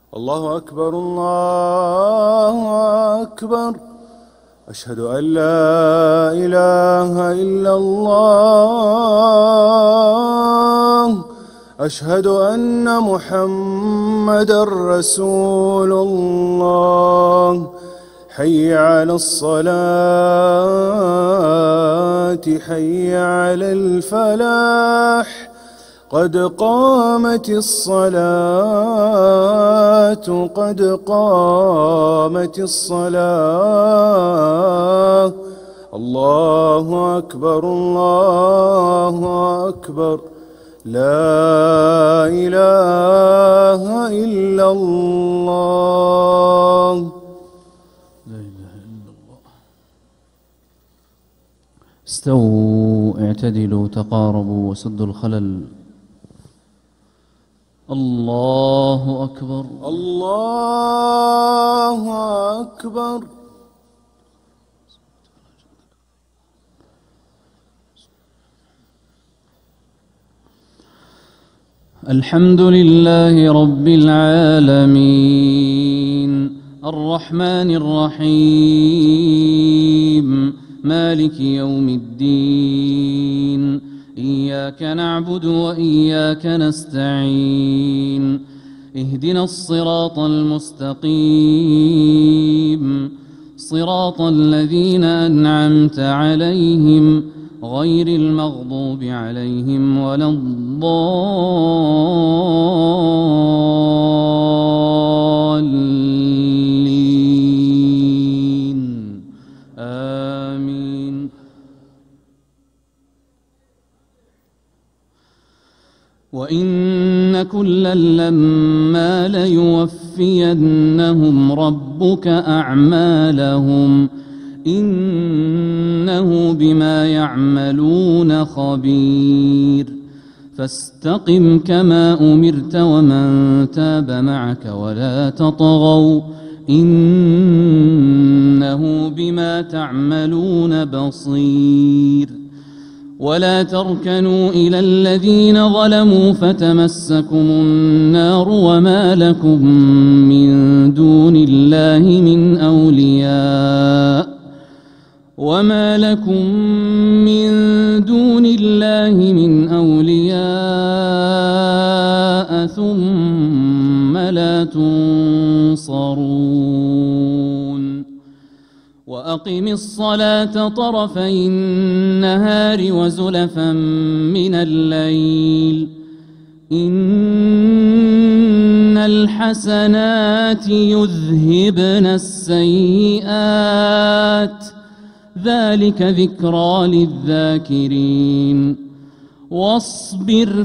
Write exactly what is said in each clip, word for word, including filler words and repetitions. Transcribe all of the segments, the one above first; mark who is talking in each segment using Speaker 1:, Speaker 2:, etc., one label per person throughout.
Speaker 1: الله أكبر الله أكبر. أشهد أن لا إله إلا الله. أشهد أن محمدًا رسول الله. حي على الصلاة حي على الفلاح. قد قامت الصلاة قد قامت الصلاة. الله أكبر الله أكبر. لا إله إلا الله.
Speaker 2: لا إله إلا الله. استووا اعتدلوا تقاربوا وسدوا الخلل. الله أكبر
Speaker 1: الله أكبر.
Speaker 2: الحمد لله رب العالمين الرحمن الرحيم مالك يوم الدين. إياك نعبد وإياك نستعين. اهدنا الصراط المستقيم صراط الذين أنعمت عليهم غير المغضوب عليهم ولا الضالين. آمين. وإن كلا لما ليوفينهم ربك أعمالهم إنه بما يعملون خبير. فاستقم كما أمرت ومن تاب معك ولا تطغوا إنه بما تعملون بصير. ولا تركنوا إلى الذين ظلموا فتمسكم النار وما لكم من دون الله من أولياء وما لكم من دون الله من أولياء ثم لا تنصرون. وأقم الصلاة طرفي النهار وزلفا من الليل إن الحسنات يذهبن السيئات ذلك ذكرى للذاكرين. واصبر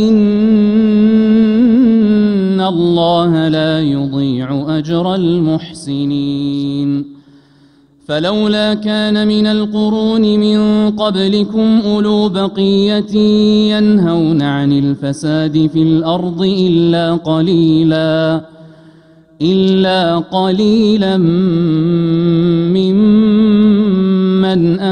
Speaker 2: فإن الله لا يضيع أجر المحسنين. فلولا كان من القرون من قبلكم أولو بقية ينهون عن الفساد في الأرض إلا قليلا إلا قليلا ممن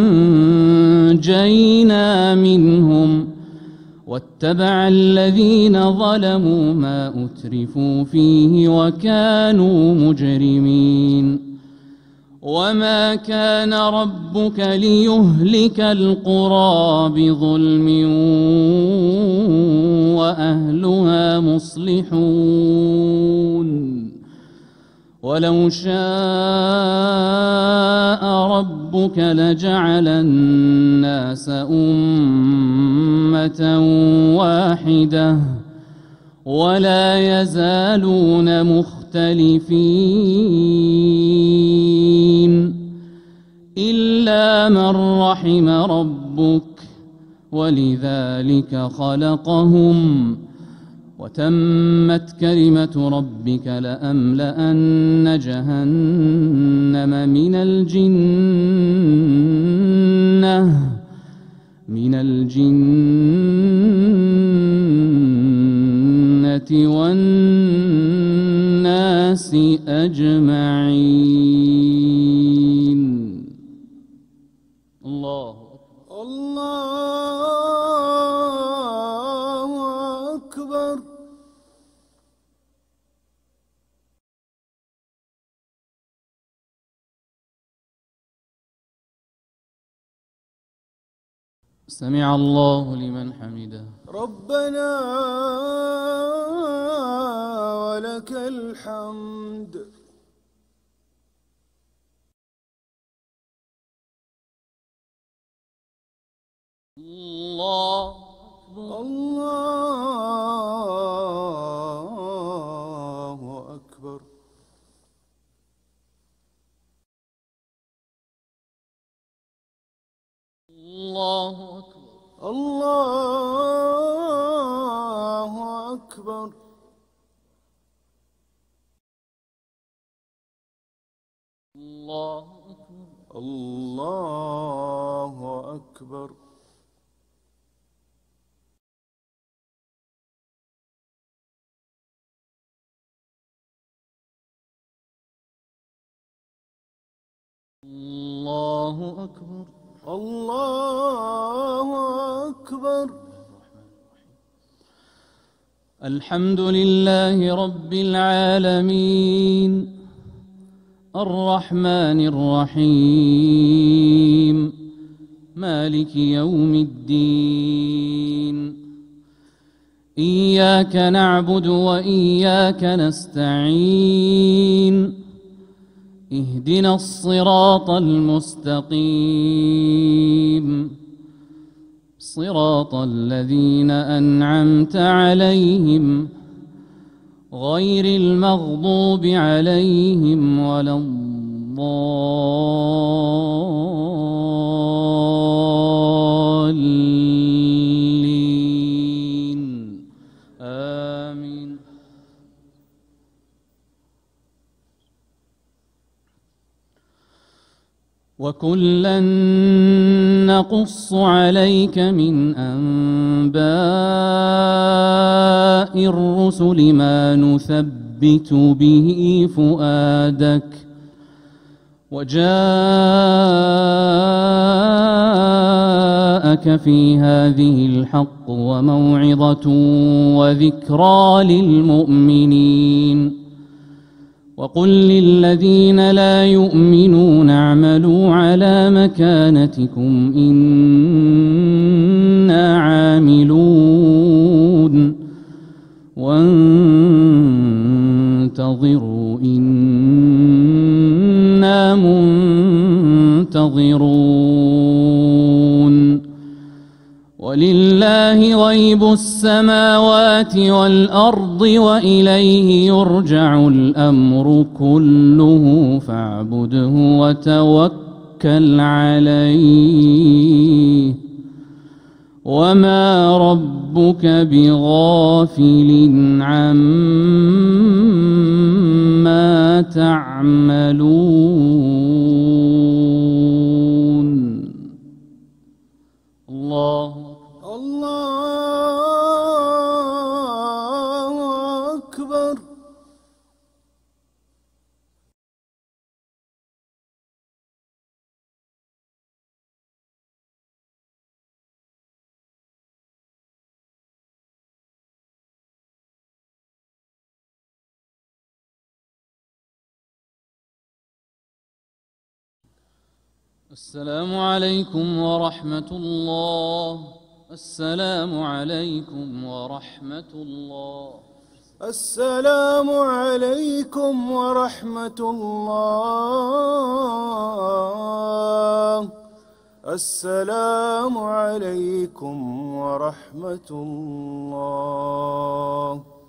Speaker 2: أنجينا منهم واتبع الذين ظلموا ما أترفوا فيه وكانوا مجرمين. وما كان ربك ليهلك القرى بظلم وأهلها مصلحون. ولو شاء ربك لجعل الناس أمة واحدة ولا يزالون مختلفين إلا من رحم ربك ولذلك خلقهم وتمت كلمة ربك لأملأن جهنم من الجنة من الجنة والناس أجمعين. الله
Speaker 1: الله أكبر.
Speaker 2: سمع الله لمن حمده.
Speaker 1: ربنا ولك الحمد.
Speaker 2: الله
Speaker 1: الله أكبر.
Speaker 2: الله أكبر.
Speaker 1: الله أكبر.
Speaker 2: الله أكبر.
Speaker 1: الله أكبر.
Speaker 2: الله أكبر.
Speaker 1: الله أكبر.
Speaker 2: الحمد لله رب العالمين الرحمن الرحيم مالك يوم الدين. إياك نعبد وإياك نستعين. اهدنا الصراط المستقيم صراط الذين أنعمت عليهم غير المغضوب عليهم ولا الضالين. آمين. وكلا نقص عليك من أنباء الرسل ما نثبت به فؤادك وجاءك في هذه الحق وموعظة وذكرى للمؤمنين. وقل للذين لا يؤمنون اعملوا على مكانتكم إنا عاملون وانتظروا إنا منتظرون. ولله غيب السماوات والأرض وإليه يرجع الأمر كله فاعبده وتوكل عليه وما ربك بغافل عما تعملون. الله
Speaker 1: الله أكبر.
Speaker 2: السلام عليكم ورحمة الله. السلام عليكم ورحمة الله.
Speaker 1: السلام عليكم ورحمة الله. السلام عليكم ورحمة الله.